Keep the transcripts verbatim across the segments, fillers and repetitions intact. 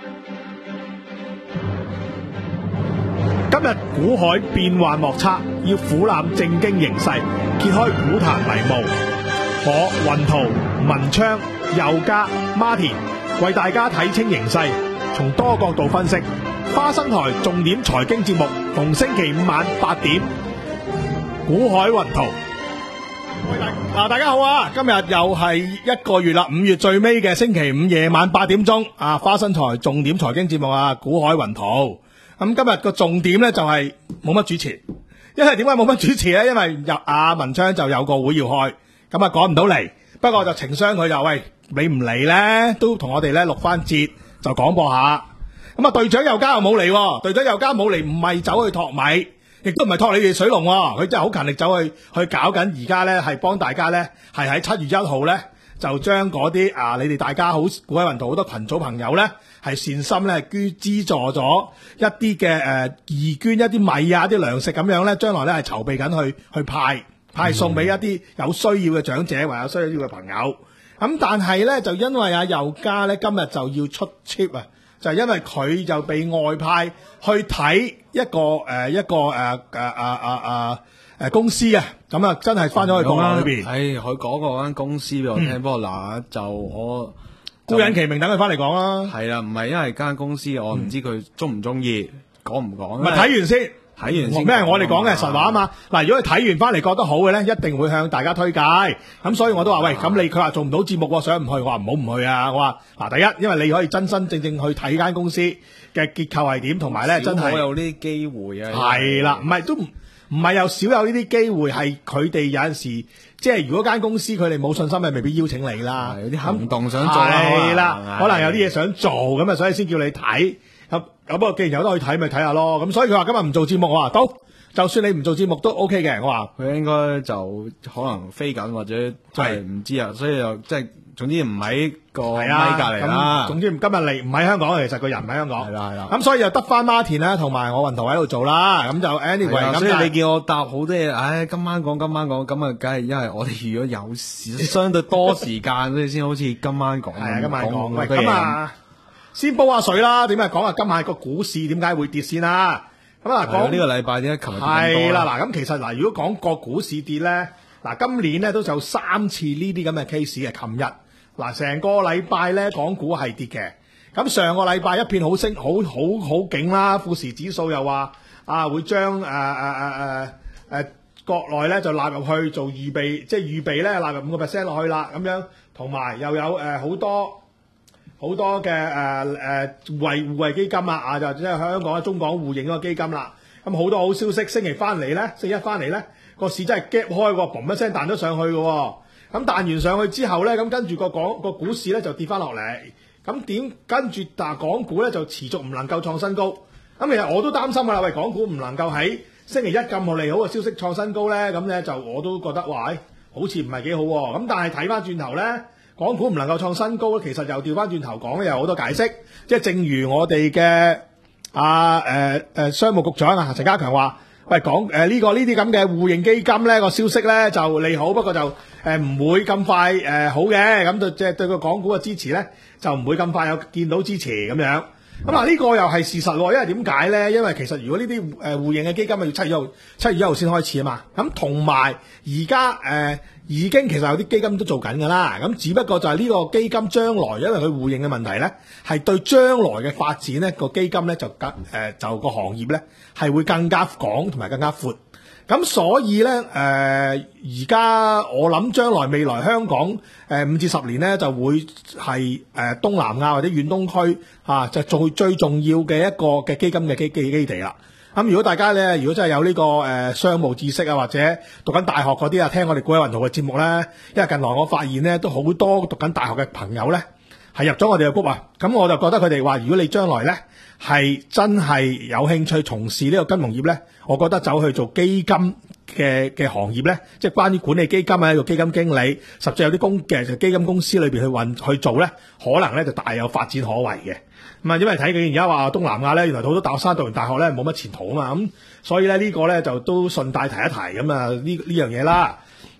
今日股海變幻莫測，要俯瞰正經形勢，揭開股壇迷霧。我雲圖、文昌、佑嘉、Martin 為大家睇清形勢，從多角度分析。花生台重點財經節目，逢星期五晚八點，股海雲圖。嗱，大家好啊！今日又係一個月啦，五月最尾嘅星期五夜晚八點鐘啊，花生台重點財經節目啊，股海雲圖。咁今日個重點咧就係冇乜主持，因為點解冇乜主持咧？因為入阿文昌就有個會要開，咁啊趕唔到嚟。不過就情商佢就喂，你唔嚟咧，都同我哋咧錄翻節就廣播下。咁啊隊長佑嘉又冇嚟，隊長佑嘉冇嚟，唔係走去托米，亦都唔係托你哋水龍，佢真係好勤力走去去搞緊。而家咧係幫大家咧係喺七月一號咧就將嗰啲啊你哋大家好股海雲圖好多群組朋友咧。係善心咧捐資助咗一啲嘅誒義捐一啲米啊啲糧食咁樣咧，將來咧係籌備緊去去派派送俾一啲有需要嘅長者或有需要嘅朋友。咁但係咧就因為阿佑嘉咧今日就要出 trip 啊，就係因為佢就被外派去睇一個誒、呃、一個誒誒誒誒誒公司啊，咁啊真係翻咗去國內裏邊。 誒，佢講過間公司俾我聽，不過嗱就我。 姑隱其名，等佢翻嚟講啦。 係啦，唔係因為間公司，我唔知佢中唔中意，講唔講？ 咪睇完先， 睇完先。 咩？我哋講嘅係實話啊嘛。嗱，如果佢睇完翻嚟覺得好嘅咧，一定會向大家推介。咁所以我都話喂，咁你佢話做唔到節目，想唔去，我話唔好唔去啊。我話嗱，第一，因為你可以真真正正去睇間公司嘅結構係點，同埋咧真係有呢啲機會啊。 係啦，唔係都唔唔係有少有呢啲機會，係佢哋有陣時。即係如果間公司佢哋冇信心，咪未必邀請你啦。 有啲行動想做啦， 係啦，可能有啲嘢想做，咁啊，所以先叫你睇。咁咁不過既然有得去睇，咪睇下咯。咁所以佢話今日唔做節目，我話都，就算你唔做節目都 OK 嘅。我話佢應該就可能飛緊或者係唔知啊，所以就即係總之唔喺個咪隔離啦。 總之今日嚟唔喺香港，其實個人唔喺香港。 係啦係啦。 咁所以就得翻 Martin 啦，同埋我雲圖喺度做啦。咁就 anyway， 所以你叫我答好多嘢，唉，今晚講今晚講，咁啊，梗係因為我哋如果有時相對多時間，所以先好似今晚講。 係啊，今晚講。喂， 咁咁啊，先煲下水啦。點解講下今晚個股市點解會跌先啦？咁啊，講呢個禮拜點解琴日係啦，嗱，咁其實嗱，如果講個股市跌咧，嗱，今年咧都有三次呢啲咁嘅 case 嘅。琴日嗱，成個禮拜咧，港股係跌嘅。咁上個禮拜一片好升，好好好勁啦。富時指數又話啊，會將誒誒誒誒誒國內咧就納入去做預備，即係預備咧納入五個 percent 落去啦。咁樣同埋又有誒好多好多嘅誒誒互互惠基金啊，啊就即係香港中港互認嗰個基金啦。咁好多好消息，星期翻嚟咧，星期一翻嚟咧，個市真係 gap 開喎，嘣一聲彈咗上去嘅。咁彈完上去之後咧，咁跟住個港個股市咧就跌翻落嚟。咁點跟住但港股咧就持續唔能夠創新高。咁其實我都擔心㗎啦，喂，港股唔能夠喺星期一咁好利好嘅消息創新高咧，咁咧就我都覺得哇，好似唔係幾好喎。咁但係睇翻轉頭咧，港股唔能夠創新高咧，其實又調翻轉頭講咧，有好多解釋。即係正如我哋嘅啊誒誒商務局長啊陳家強話，喂，講誒呢個呢啲咁嘅互認基金咧個消息咧就利好，不過就誒唔、呃、會咁快誒、呃、好嘅。咁就即係對個港股嘅支持咧就唔會咁快有見到支持咁樣。咁啊呢個又係事實喎，因為點解咧？因為其實如果呢啲誒互認嘅基金係要七月一號七月一號先開始啊嘛。咁同埋而家誒已經其實有啲基金都做緊㗎啦。咁只不過就係呢個基金將來因為佢互認嘅問題咧，係對將來嘅發展咧個基金咧就更誒、呃、就個行業咧係會更加廣同埋更加闊。咁所以咧，誒而家我諗將來未來香港誒五至十年咧就會係誒、呃、東南亞或者遠東區啊，就最最重要嘅一個嘅基金嘅基基基地啦。咁、啊、如果大家咧，如果真係有呢、這個誒、呃、商務知識啊，或者讀緊大學嗰啲啊，聽我哋股海雲圖嘅節目咧，因為近來我發現咧都好多讀緊大學嘅朋友咧係入咗我哋嘅 group 啊，咁我就覺得佢哋話，如果你將來咧係真係有興趣從事呢個金融業咧，我覺得走去做基金嘅嘅行業咧，即係關於管理基金啊，做基金經理，甚至有啲公嘅基金公司裏邊去運去做咧，可能咧就大有發展可為嘅。咁啊，因為睇佢而家話東南亞咧，原來好多大學生讀完大學咧冇乜前途啊嘛，咁所以咧呢個咧就都順帶提一提咁啊呢呢樣嘢啦。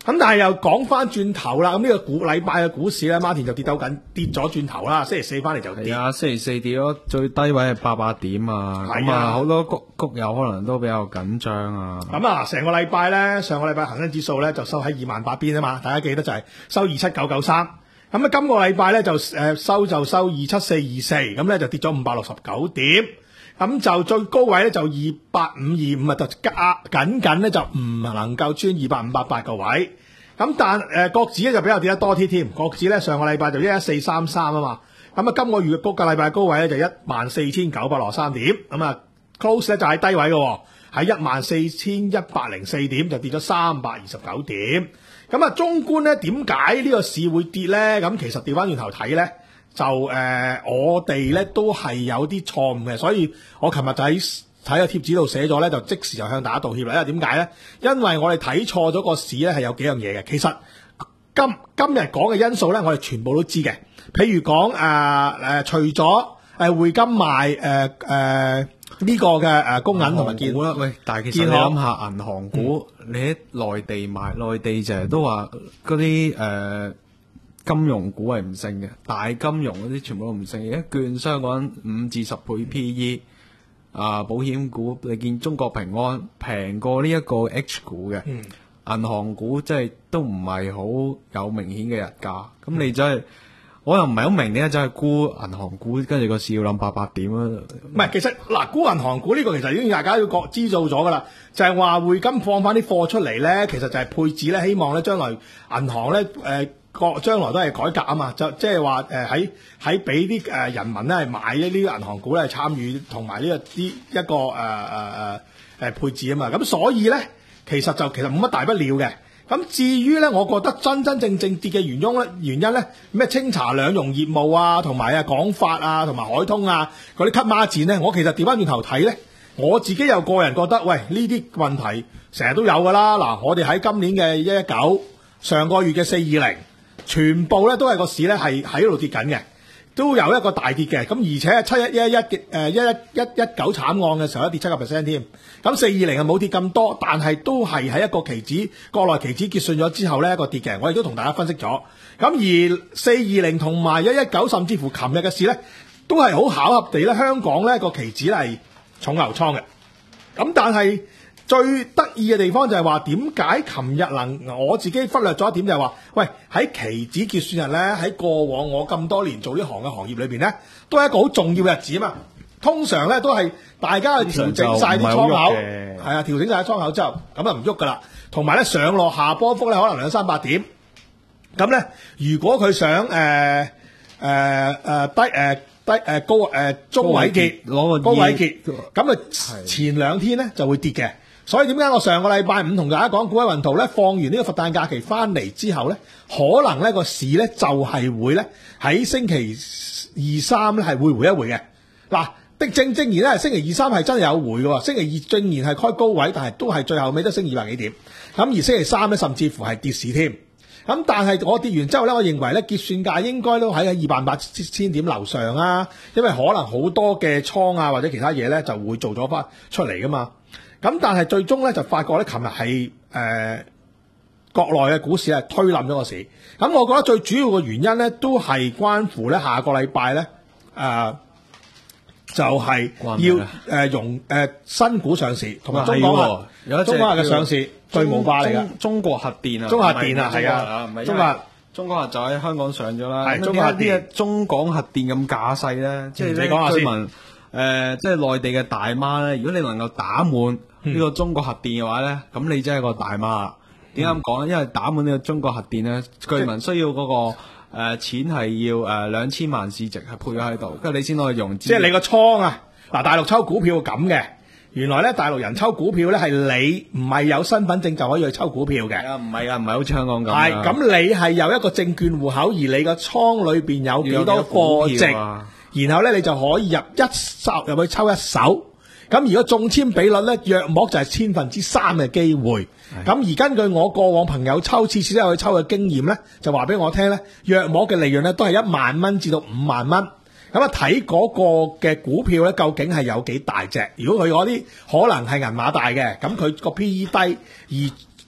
咁但係又講翻轉頭啦，咁呢個股禮拜嘅股市咧，Martin 就跌到緊，跌咗轉頭啦。星期四翻嚟就跌。 係啊，星期四跌咗最低位係八百點啊，咁啊好多谷谷友可能都比較緊張啊。 咁啊，成個禮拜咧，上個禮拜恒生指數咧就收喺二萬八邊啊嘛，大家記得就係收二七九九三。咁啊，今個禮拜咧就誒收就收二七四二四，咁咧就跌咗五百六十九點。咁就最高位咧就二八五二五啊，就加緊緊咧就唔能夠穿二八五八八個位。咁但誒國指咧就比較跌得多啲添，國指咧上個禮拜就一一四三三啊嘛。咁啊，今個月嘅高個禮拜高位咧就一萬四千九百六十三點。咁啊 close 咧就喺低位嘅，喺一萬四千一百零四點，就跌咗三百二十九點。咁啊，中觀咧點解呢個市會跌咧？咁其實調翻轉頭睇咧。就誒、呃，我哋咧都係有啲錯誤嘅，所以我琴日就喺睇個貼紙度寫咗咧，就即時就向大家道歉啦。因為點解咧？因為我哋睇錯咗個市咧，係有幾樣嘢嘅。其實今今日講嘅因素咧，我哋全部都知嘅。譬如講誒誒，除咗誒匯金賣誒誒呢個嘅誒公銀同埋建股啦，喂！但係其實你諗下銀行股，嗯、你喺內地買，內地就係都話嗰啲誒。金融股係唔升嘅，大金融嗰啲全部都唔升嘅。而家券商講五至十倍 P E， 啊保險股你見中國平安平過呢一個 H 股嘅，銀、嗯、行股即係都唔係好有明顯嘅日價。咁、嗯、你真係我又唔係好明點解真係沽銀行股，跟住個市要諗八百點啊？ 唔係，其實嗱沽銀行股呢個其實已經大家要覺知道咗噶啦，就係話匯金放翻啲貨出嚟咧，其實就係配置咧，希望咧將來銀行咧誒。呃個將來都係改革啊嘛，就即係話誒喺喺俾啲誒人民咧係買呢啲銀行股咧參與同埋呢個啲一個誒誒誒誒配置啊嘛，咁所以咧其實就其實冇乜大不了嘅。咁至於咧，我覺得真真正正跌嘅原因咧，原因咧咩清查兩融業務啊，同埋啊廣發啊，同埋海通啊嗰啲 cut 孖展咧，我其實調翻轉頭睇咧，我自己又個人覺得，喂呢啲問題成日都有噶啦。嗱，我哋喺今年嘅一一九，上個月嘅四二零。全部咧都係個市咧係喺度跌緊嘅，都有一個大跌嘅。咁而且七一一一嘅誒一一一一九慘案嘅時候，一跌七個 percent 添。咁四二零係冇跌咁多，但係都係喺一個期指國內期指結算咗之後咧一個跌嘅。我亦都同大家分析咗。咁而四二零同埋一一九，甚至乎琴日嘅市咧，都係好巧合地咧，香港咧個期指係重牛倉嘅。咁但係最得意嘅地方就係話點解琴日能我自己忽略咗一點就係話，喂喺期指結算日咧，喺過往我咁多年做呢行嘅行業裏邊咧，都係一個好重要嘅日子啊嘛。通常咧都係大家去調整晒啲倉口，係啊，調整晒啲倉口之後，咁啊唔喐噶啦。同埋咧上落下波幅咧可能兩三百點。咁咧如果佢想誒誒誒低誒、呃、低誒、呃、高誒、呃、中位結攞個高位結，咁啊前兩天咧就會跌嘅。所以點解我上個禮拜五同大家講股海雲圖咧，放完呢個佛誕假期翻嚟之後咧，可能咧個市咧就係會咧喺星期二三咧係會回一回嘅。嗱，的正正然咧，星期二三係真係有回嘅，星期二正然係開高位，但係都係最後尾都升二百幾點。咁而星期三咧，甚至乎係跌市添。咁但係我跌完之後咧，我認為咧結算價應該都喺二萬八千點樓上啊，因為可能好多嘅倉啊或者其他嘢咧就會做咗翻出嚟噶嘛。咁但係最終咧就發覺咧，琴日係誒國內嘅股市係推冧咗個市。咁我覺得最主要嘅原因咧，都係關乎咧下個禮拜咧誒就係、是、要誒融誒新股上市，同埋中國核有中國核嘅上市巨無霸嚟㗎。 中國核電啊， 中國核電啊，係啊，中國核中國核就喺香港上咗啦。 係中國核電， 中港核電咁架勢咧，即係你講下先。誒、呃，即係內地嘅大媽咧，如果你能夠打滿呢個中國核電嘅話咧，咁、嗯、你真係個大媽。點解咁講咧？因為打滿呢個中國核電咧，據聞需要嗰、那個誒、呃、錢係要誒兩千萬市值係配咗喺度，跟住你先可以融資。 即係你個倉啊！嗱，大陸抽股票咁嘅，原來咧大陸人抽股票咧係你唔係有身份證就可以去抽股票嘅。啊， 唔係啊，唔係好似香港咁。 係咁，你係有一個證券戶口，而你個倉裏邊有幾多貨值，啊、然後咧你就可以入一手入去抽一手。咁如果中籤比率咧，約莫就係千分之三嘅機會。咁而根據我過往朋友抽次次都去抽嘅經驗咧，就話俾我聽咧，約莫嘅利潤咧都係一萬蚊至到五萬蚊。咁啊睇嗰個嘅股票咧，究竟係有幾大隻？如果佢嗰啲可能係銀碼大嘅，咁佢個 P E 低，而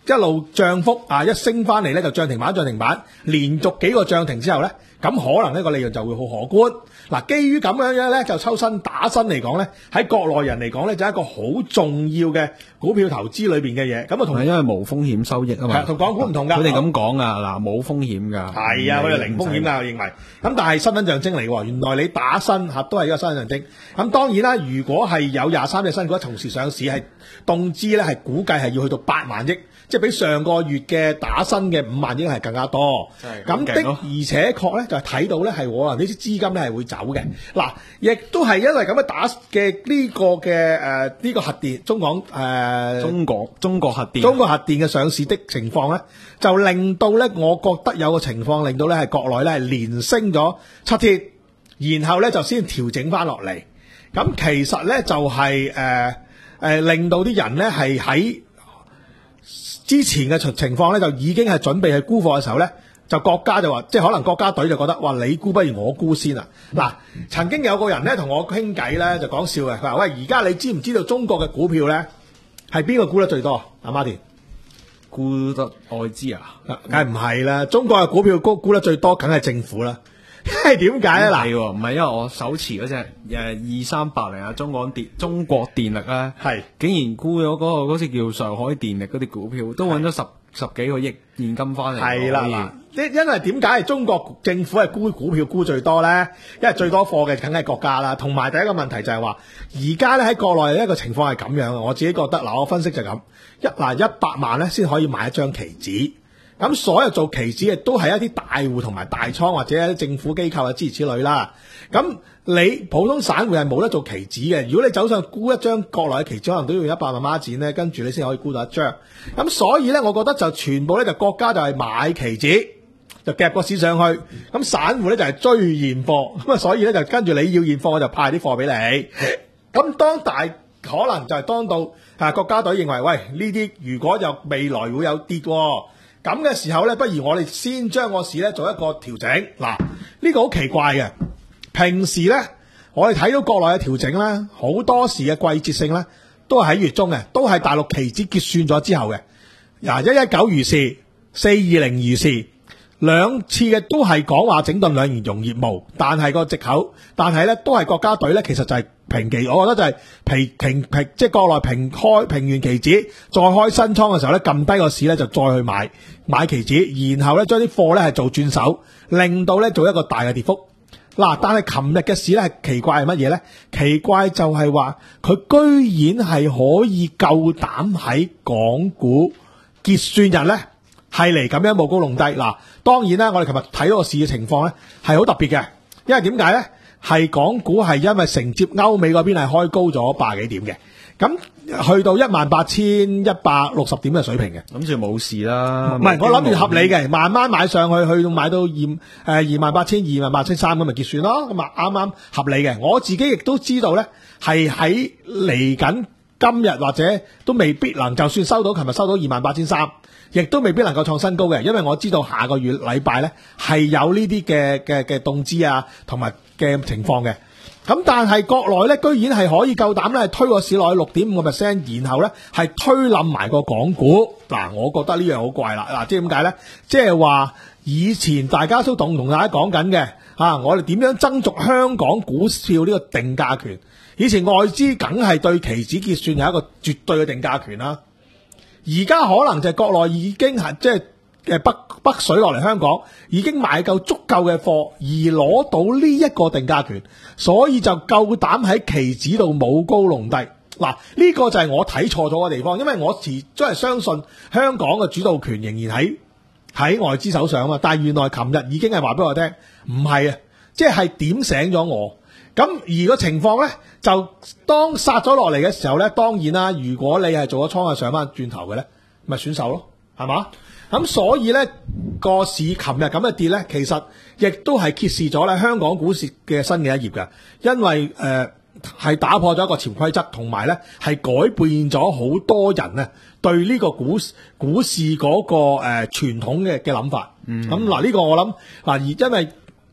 一路漲幅啊，一升翻嚟咧就漲停板漲停板，連續幾個漲停之後咧，咁可能呢個利潤就會好可觀。嗱，基於咁樣樣咧，就抽身打新嚟講咧，喺國內人嚟講咧，就係一個好重要嘅股票投資裏邊嘅嘢。咁啊，同係因為冇風險收益啊嘛， 同港股唔同㗎。 佢哋咁講啊，嗱冇風險㗎。 係啊，佢哋零風險㗎，我認為。咁但係身份象徵嚟喎，原來你打新嚇都係一個身份象徵。咁當然啦，如果係有廿三隻新股同時上市，係動資咧係估計係要去到八萬億。即係比上個月嘅打新嘅五萬億係更加多，咁的而且確咧就係睇到咧係可能呢啲資金咧係會走嘅。嗱，亦都係因為咁樣打嘅呢個嘅誒呢個核電中港誒、呃、 中國中國核電中國核電嘅上市的情況咧，就令到咧我覺得有個情況令到咧係國內咧係連升咗七天，然後咧就先調整翻落嚟。咁其實咧就係誒誒令到啲人咧係喺之前嘅情況咧，就已經係準備去沽貨嘅時候咧，就國家就話，即係可能國家隊就覺得，哇！你沽不如我沽先啊！嗱、嗯，曾經有個人咧同我傾偈咧，就講笑嘅，佢話：喂，而家你知唔知道中國嘅股票咧係邊個沽得最多？阿 Martin 沽得外資啊？ 梗係唔係啦？中國嘅股票沽沽得最多，梗係政府啦。係點解咧？嗱， 係唔係因為我手持嗰隻誒二三八零啊，中港電中國電力咧，係竟然沽咗嗰個嗰隻叫上海電力嗰啲股票，都揾咗十十幾個億現金翻嚟。係啦，嗱，因因為點解係中國政府係沽股票沽最多咧？因為最多貨嘅梗係國家啦，同埋第一個問題就係話，而家咧喺國內一個情況係咁樣嘅，我自己覺得嗱，我分析就咁一嗱一百萬咧先可以買一張期指。咁所有做期指嘅都係一啲大戶同埋大倉或者一啲政府機構啊諸如此類啦。咁你普通散戶係冇得做期指嘅。如果你走上沽一張國內嘅期指，可能都要一百萬孖展咧，跟住你先可以沽到一張。咁所以咧，我覺得就全部咧就國家就係買期指，就夾個市上去。咁散戶咧就係追現貨。咁啊，所以咧就跟住你要現貨，我就派啲貨俾你。咁當大可能就係當到啊國家隊認為，喂，呢啲如果就未來會有跌喎。咁嘅時候咧，不如我哋先將個市咧做一個調整。嗱，呢個好奇怪嘅。平時咧，我哋睇到國內嘅調整咧，好多時嘅季節性咧，都係喺月中嘅，都係大陸期指結算咗之後嘅。嗱，一一九如是，四二零如是，兩次嘅都係講話整頓兩年融業務，但係個藉口，但係咧都係國家隊咧，其實就係平期，我覺得就係平平平，即係國內平開平完期指，再開新倉嘅時候咧，撳低個市咧就再去買買期指，然後咧將啲貨咧係做轉手，令到咧做一個大嘅跌幅。嗱，但係琴日嘅市咧係奇怪係乜嘢咧？奇怪就係話佢居然係可以夠膽喺港股結算日咧係嚟咁樣舞高弄低。嗱，當然啦，我哋琴日睇到個市嘅情況咧係好特別嘅，因為點解咧？係港股係因為承接歐美嗰邊係開高咗百幾點嘅，咁去到一萬八千一百六十點嘅水平嘅， 諗住冇事啦。 唔係，我諗住合理嘅，慢慢買上去，去到買到二誒二萬八千二萬八千三咁咪結算咯，咁啊啱啱合理嘅。我自己亦都知道咧，係喺嚟緊今日或者都未必能，就算收到琴日收到二萬八千三，亦都未必能夠創新高嘅，因為我知道下個月禮拜咧係有呢啲嘅嘅嘅動資啊，同埋嘅情況嘅。咁但係國內咧，居然係可以夠膽咧推個市落去六點五個 percent， 然後咧係推冧埋個港股。嗱，我覺得呢樣好怪啦。嗱，即係點解咧？即係話以前大家都同同大家講緊嘅啊，我哋點樣爭逐香港股票呢個定價權？以前外資梗係對期指結算有一個絕對嘅定價權啦。而家可能就係國內已經係即係誒北北水落嚟香港，已經買夠足夠嘅貨，而攞到呢一個定價權，所以就夠膽喺期指度舞高弄低。嗱，呢個就係我睇錯咗嘅地方，因為我始終係相信香港嘅主導權仍然喺喺外資手上啊嘛。但係原來琴日已經係話俾我聽，唔係啊，即係點醒咗我。咁而個情況咧，就當殺咗落嚟嘅時候咧，當然啦，如果你係做咗倉係上翻轉頭嘅咧，咪選手咯，係嘛？咁所以咧，個市琴日咁嘅跌咧，其實亦都係揭示咗咧香港股市嘅新嘅一頁㗎，因為誒係、呃、打破咗一個潛規則，同埋咧係改變咗好多人啊對呢個股股市嗰、那個誒傳、呃、統嘅嘅諗法。咁嗱呢個我諗嗱，而因為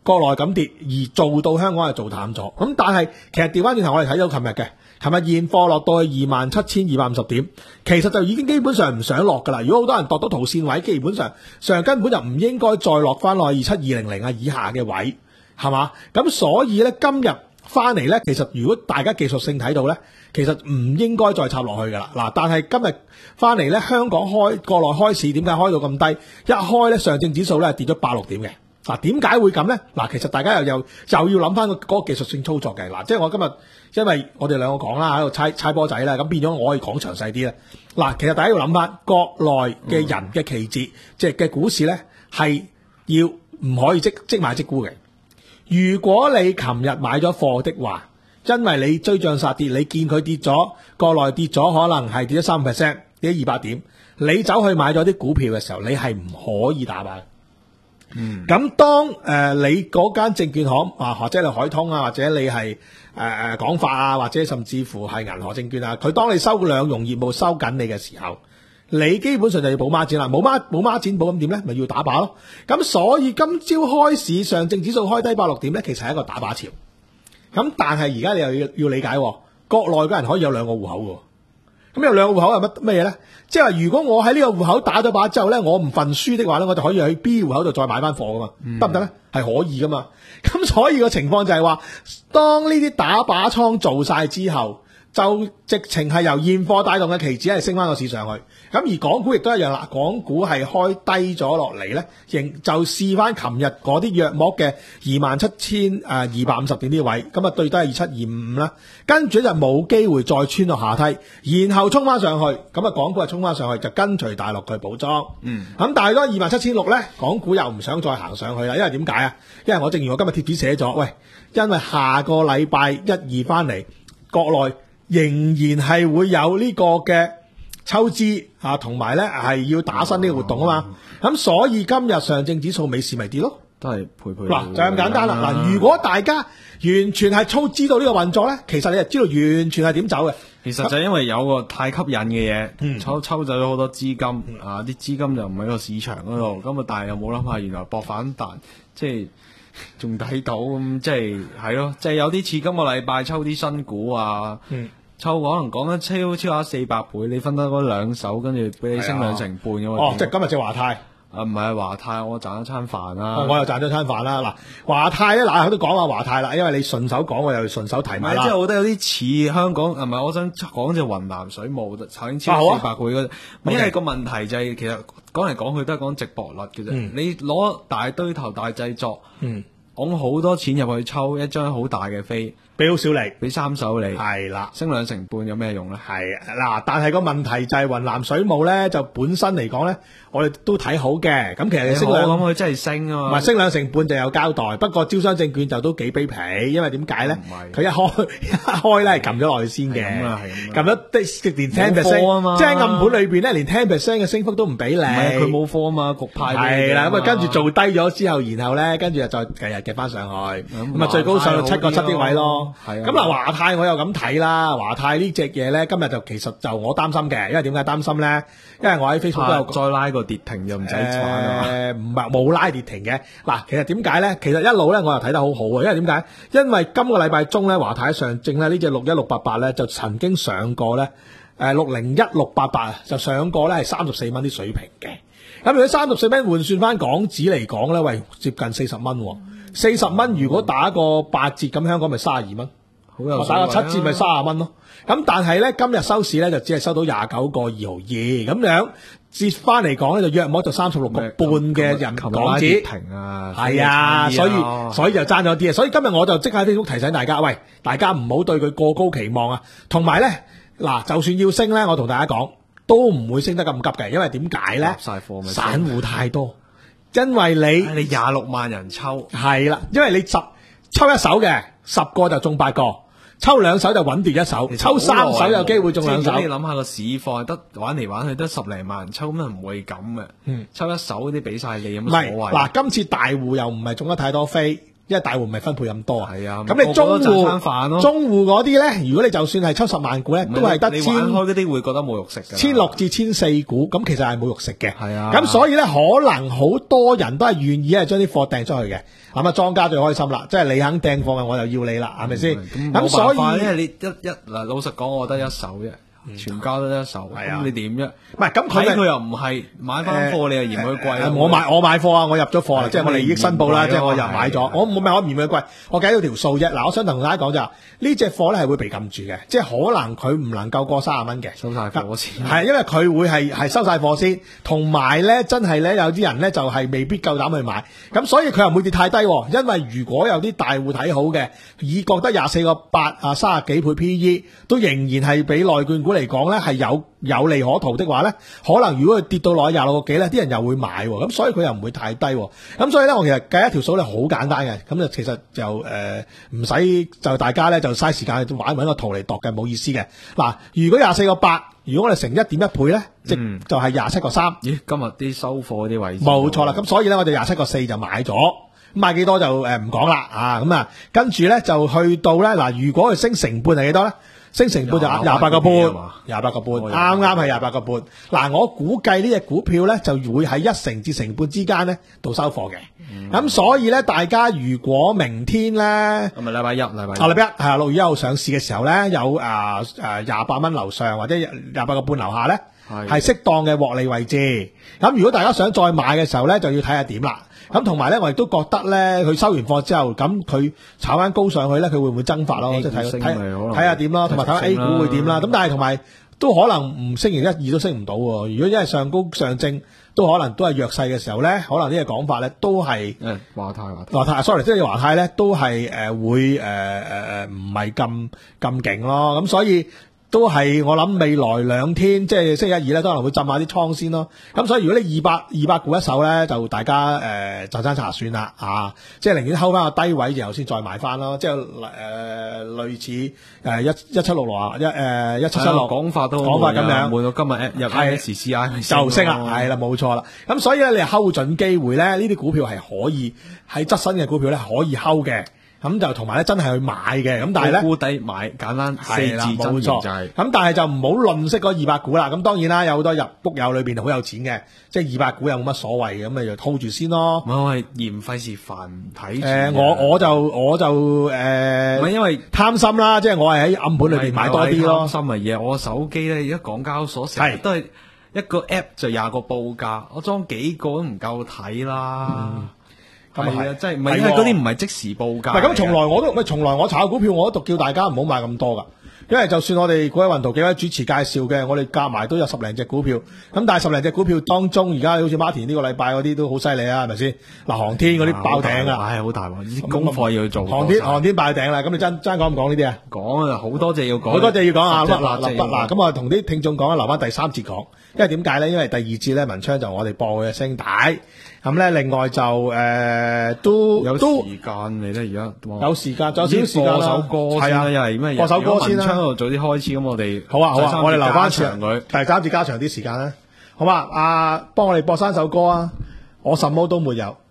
國內咁跌，而做到香港係做淡咗。咁但係其實調翻轉頭，我哋睇到琴日嘅，琴日現貨落到去二萬七千二百五十點，其實就已經基本上唔想落㗎啦。如果好多人度到圖線位，基本上上根本就唔應該再落翻落去二七二零零啊以下嘅位，係嘛？咁所以咧今日翻嚟咧，其實如果大家技術性睇到咧，其實唔應該再插落去㗎啦。嗱，但係今日翻嚟咧，香港開國內開市點解開到咁低？一開咧上證指數咧跌咗八六點嘅。嗱，點解會咁咧？嗱，其實大家又又又要諗翻個嗰個技術性操作嘅。嗱，即係我今日因為我哋兩個講啦，喺度猜猜波仔啦，咁變咗我可以講詳細啲咧。嗱，其實大家要諗翻國內嘅人嘅期指，即係嘅股市咧，係要唔可以即即買即沽嘅。如果你琴日買咗貨的話，因為你追漲殺跌，你見佢跌咗，國內跌咗可能係跌咗三 percent，跌咗二百點，你走去買咗啲股票嘅時候，你係唔可以打靶。嗯，咁當誒、呃、你嗰間證券行啊，或者你海通啊，或者你係誒誒廣發啊，或者甚至乎係銀河證券啊，佢當你收兩融業務收緊你嘅時候，你基本上就要補孖展啦，冇孖冇孖展補咁點咧？咪要打靶咯。咁所以今朝開市上證指數開低八六點咧，其實係一個打靶潮。咁但係而家你又要要理解，國內嘅人可以有兩個戶口嘅。咁有兩個戶口係乜乜嘢咧？即係話如果我喺呢個戶口打咗靶之後咧，我唔份輸的話咧，我就可以喺 B 戶口度再買翻貨噶嘛，得唔得咧？係可以噶嘛。咁所以個情況就係話，當呢啲打靶倉做晒之後，就直情係由現貨帶動嘅期指係升翻個市上去。咁而港股亦都一樣啦，港股係開低咗落嚟咧，仍就試翻琴日嗰啲約莫嘅二萬七千誒二百五十點呢位，咁啊對低係二七二五五啦，跟住就冇機會再穿落下梯，然後衝翻上去，咁啊港股啊衝翻上去就跟隨大陸去補倉。嗯，咁但係當二萬七千六咧，港股又唔想再行上去啦，因為點解啊？因為我正如我今日貼紙寫咗，喂，因為下個禮拜一二翻嚟，國內仍然係會有呢個嘅抽資啊，同埋咧係要打新呢個活動啊嘛，咁、哦、所以今日上證指數尾市咪跌咯， 都係賠賠嗱就咁簡單啦。嗱，如果大家完全係操知道呢個運作咧，其實你就知道完全係點走嘅。 其實就因為有個太吸引嘅嘢、嗯，抽抽走咗好多資金、嗯、啊，啲資金就唔喺個市場嗰度，咁、嗯、啊但係又冇諗下原來搏反彈，即係仲睇到咁，即係係咯，即係有啲似今個禮拜抽啲新股啊。嗯抽可能講得超超下四百倍，你分得嗰兩手，跟住俾你升兩成半嘅嘛。哦，即係今日隻華泰啊，唔係華泰，我賺咗餐飯啦。我又賺咗餐飯啦。嗱，華泰咧，嗱，我都講下華泰啦，因為你順手講，我又順手提埋啦。即係我覺得有啲似香港，係咪？我想講隻雲南水務曾經超四百倍嗰、啊啊，因為個問題就係、是、其實講嚟講去都係講值博率嘅啫、嗯。你攞大堆頭大製作，嗯，拱好多錢入去抽一張好大嘅飛。俾好少利，俾三手利，係啦，升兩成半有咩用咧？係嗱，但係個問題就係雲南水務咧，就本身嚟講咧，我哋都睇好嘅。咁其實你升兩，我諗佢真係升啊嘛。唔係升兩成半就有交代，不過招商證券就都幾卑鄙，因為點解咧？佢一開一開咧係撳咗落去先嘅，撳咗啲連 ten percent 啊嘛，即係暗盤裏邊咧連 ten percent 嘅升幅都唔俾你。唔係佢冇貨啊嘛，局派係啦，咁啊跟住做低咗之後，然後咧跟住就再日日夾翻上去，咁啊最高上到七個七啲位咯。係咁嗱，華泰我又咁睇啦，華泰呢隻嘢咧，今日就其實就我擔心嘅，因為點解擔心咧？因為我喺 Facebook 都有再拉個跌停就唔使慘啊！誒，唔係冇拉跌停嘅。嗱，其實點解咧？其實一路咧我又睇得好好啊，因為點解？因為今個禮拜中咧，華泰上證咧呢隻六一六八八咧就曾經上過咧，誒六零一六八八啊，就上過咧係三十四蚊啲水平嘅。咁如果三十四蚊換算翻港紙嚟講咧，喂，接近四十蚊。四十蚊如果打個八折，咁香港咪三十二蚊。我打個七折咪三十蚊咯。咁但係咧今日收市咧就只係收到廿九個二毫二咁樣，折翻嚟講咧就約莫就三十六個半嘅人港紙。平啊，係啊，所以所以就爭咗啲啊。所以今日我就即刻喺 Facebook 提醒大家，喂，大家唔好對佢過高期望啊。同埋咧，嗱，就算要升咧，我同大家講都唔會升得咁急嘅，因為點解咧？散戶太多。因為你你廿六萬人抽係啦，因為你十抽一手嘅十個就中八個，抽兩手就穩奪一手，抽三手有機會中兩手。你諗下個市況得玩嚟玩去得十零萬人抽，咁就唔會咁嘅。嗯，抽一手嗰啲俾晒你有乜所謂？唔係嗱，今次大戶又唔係中得太多飛， 因為大戶唔係分配咁多啊。 係啊， 咁你中個個都賺餐戶飯咯中戶嗰啲咧，如果你就算係抽十萬股咧，都係得你千玩開嗰啲會覺得冇肉食嘅。 千六至千四股，咁其實係冇肉食嘅。 係啊咁所以咧，可能好多人都係願意係將啲貨掟出去嘅。咁啊，莊家最開心啦，即係你肯掟貨嘅，我就要你啦，係咪先？ 咁咁所以因為你一一嗱，老實講，我覺得一手啫。全家都得一手， 係啊咁你點啫？ 唔係咁佢咪睇佢又唔係買翻貨，你又嫌佢貴。 我買我買貨啊！我入咗貨啦， 係即係我利益申報啦， 咁你即係我又係買咗。我冇買我嫌佢貴，我計到條數啫。嗱，我想同大家講就係呢隻貨咧係會被禁住嘅，即係可能佢唔能夠過三十蚊嘅。 收晒貨先， 係因為佢會係係收晒貨先，同埋咧真係咧有啲人咧就係未必夠膽去買，咁所以佢又唔會跌太低。因為如果有啲大戶睇好嘅，以覺得廿四個八啊三十幾倍 P E 都仍然係比內券股嚟講咧係有有利可圖的話咧，可能如果佢跌到落去廿六個幾咧，啲人又會買，咁所以佢又唔會太低。咁所以咧，我其實計一條數咧好簡單嘅，咁就其實就誒唔使就大家咧就嘥時間去玩揾個圖嚟度嘅，冇意思嘅。嗱，如果廿四個八，如果我哋乘一點一倍咧，即就係廿七個三。 咦，今日啲收貨啲位置冇錯啦，咁所以咧我哋廿七個四就買咗。買幾多就誒唔講啦啊，咁啊跟住咧就去到咧嗱，如果佢升成半係幾多咧？升成半就廿八個半，廿八個半，啱啱係廿八個半。嗱，我估計呢隻股票咧就會喺一成至成半之間咧度收貨嘅。咁、嗯、所以咧，大家如果明天咧， 咁咪禮拜一，禮拜一， 啊禮拜一係六月一號上市嘅時候咧，有啊誒廿八蚊樓上或者廿八個半樓下咧，係適當嘅獲利位置。咁如果大家想再買嘅時候咧，就要睇下點啦。咁同埋咧，我亦都覺得咧，佢收完貨之後，咁佢炒翻高上去咧，佢會唔會增發咯？即係睇睇睇下點咯，同埋睇下 A 股會點啦。咁但係同埋都可能唔星期一二都升唔到喎。如果因為上高上證都可能都係弱勢嘅時候咧，可能呢個講法咧都係誒華泰華華泰，sorry，即係華泰咧都係誒會誒誒誒唔係咁咁勁咯。咁所以。都係我諗未來兩天，即係星期一二咧，都可能會浸下啲倉先咯。咁所以如果你二百二百股一手咧，就大家誒就爭查算啦啊！即係寧願睺翻個低位，然後先再買翻咯。即係誒、呃、類似誒一一七六六啊，一誒一七七六講法都講法咁樣。 換到今日入 S C I 就升啦，係啦，冇錯啦。咁所以咧，你睺準機會咧，呢啲股票係可以喺側身嘅股票咧可以睺嘅。咁就同埋咧，真係去買嘅。咁但係咧， 沽低買簡單四字冇錯就係。 咁但係就唔好吝嗇嗰二百股啦。咁當然啦，有好多入谷友裏邊好有錢嘅，即係二百股有冇乜所謂嘅，咁咪就套住先咯。 唔係我係嫌費事煩睇。 誒，我我就我就誒，唔、呃、 係因為貪心啦，即係我係喺暗盤裏邊買多啲咯。 貪心嘅嘢，我手機咧而家港交所成日都係一個 app 就廿個報價，我裝幾個都唔夠睇啦。嗯咁係啊，即係唔係因為嗰啲唔係即時報價。唔係咁，從來我都唔係從來我炒股票我都讀叫大家唔好買咁多噶，因為就算我哋嗰位雲圖幾位主持介紹嘅，我哋夾埋都有十零隻股票。咁但係十零隻股票當中，而家好似 Martin 呢個禮拜嗰啲都好犀利啊，係咪先？嗱，航天嗰啲爆頂啊，唉，好大鑊，啲功課要去做。航天航天爆頂啦，咁你真真講唔講呢啲啊？講啊，好多隻要講，好多隻要講啊！嗱嗱嗱嗱，咁我同啲聽眾講啊，留翻第三節講，因為點解咧？因為第二節咧，文昌就我哋播嘅聲帶。咁咧，另外就誒、呃、都有時間你咧，而家有時間，仲有少少時間啦。播首歌先啦，又係咩？播首歌先啦。文昌度早啲開始，咁我哋好啊好啊，我哋留翻長佢第三節加長啲時間啦。好嘛，啊，幫我哋播三首歌啊！我什麼都沒有。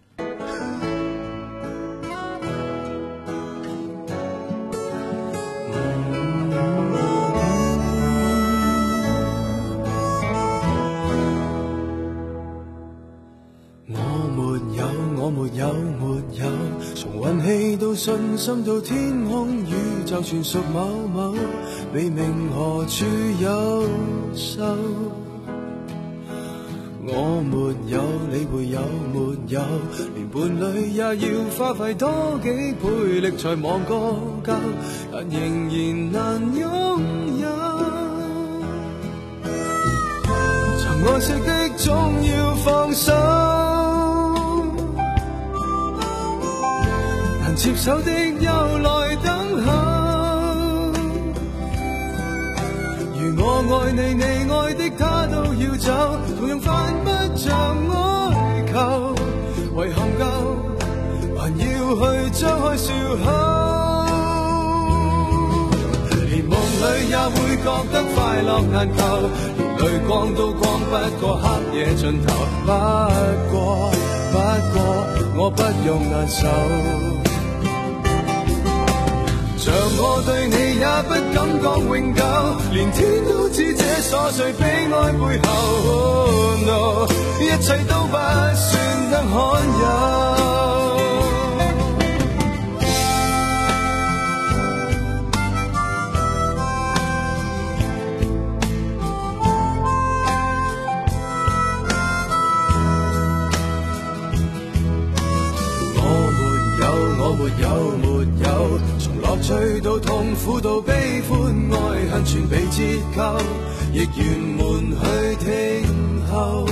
信心到天空，宇宙全屬某某，未明何處有手。我沒有，你會有沒有？連伴侶也要花費多幾倍力才望個夠，但仍然難擁有。曾愛惜的總要放手，接手的又來等候，如我愛你，你愛的他都要走，同樣犯不着哀求，遺憾夠，還要去張開笑口，連夢裏也會覺得快樂難求，連淚光都光不過黑夜盡頭，不過不過我不用難受。像我對你也不敢講永久，連天都知這瑣碎悲哀背後、oh, no, 一切都不算得罕有。我沒有沒有，從樂趣到痛苦到悲歡愛恨全被折扣，亦圓滿去聽候。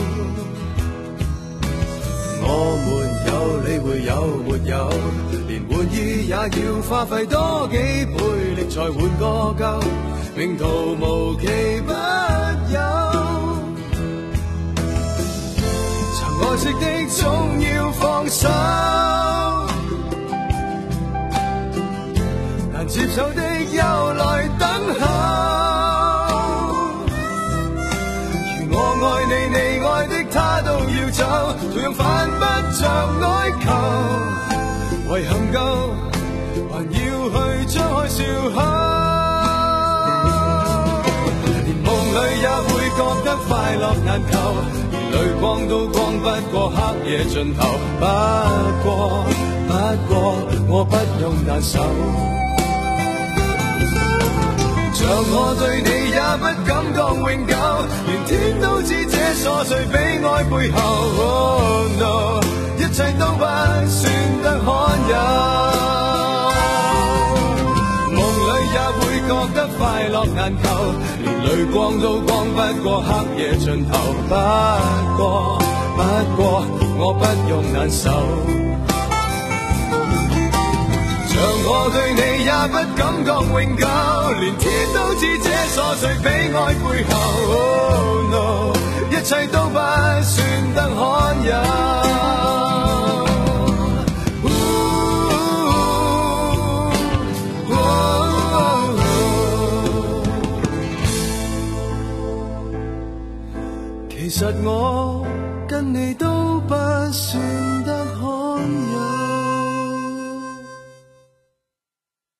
我沒有你會有沒有，連玩意也要花費多幾倍力才換個夠，命途無奇不有，曾愛惜的總要放手，接受的又來等候，如我愛你，你愛的他都要走，同樣犯不着哀求，遺憾夠，還要去張開笑口，連夢裏也會覺得快樂難求，連淚光都光不過黑夜盡頭，不過不過我不用難受。像我對你也不敢講永久，連天都知這瑣碎悲哀背後、oh, no, 一切都不算得罕有，夢裏也會覺得快樂難求，連淚光都光不過黑夜盡頭，不過不過我不用難受，像我對你也不敢講永久，連天都知這瑣碎悲哀背後、oh, no, 一切都不算得罕有、oh, oh, oh, oh. 其實我跟你都不算得罕有。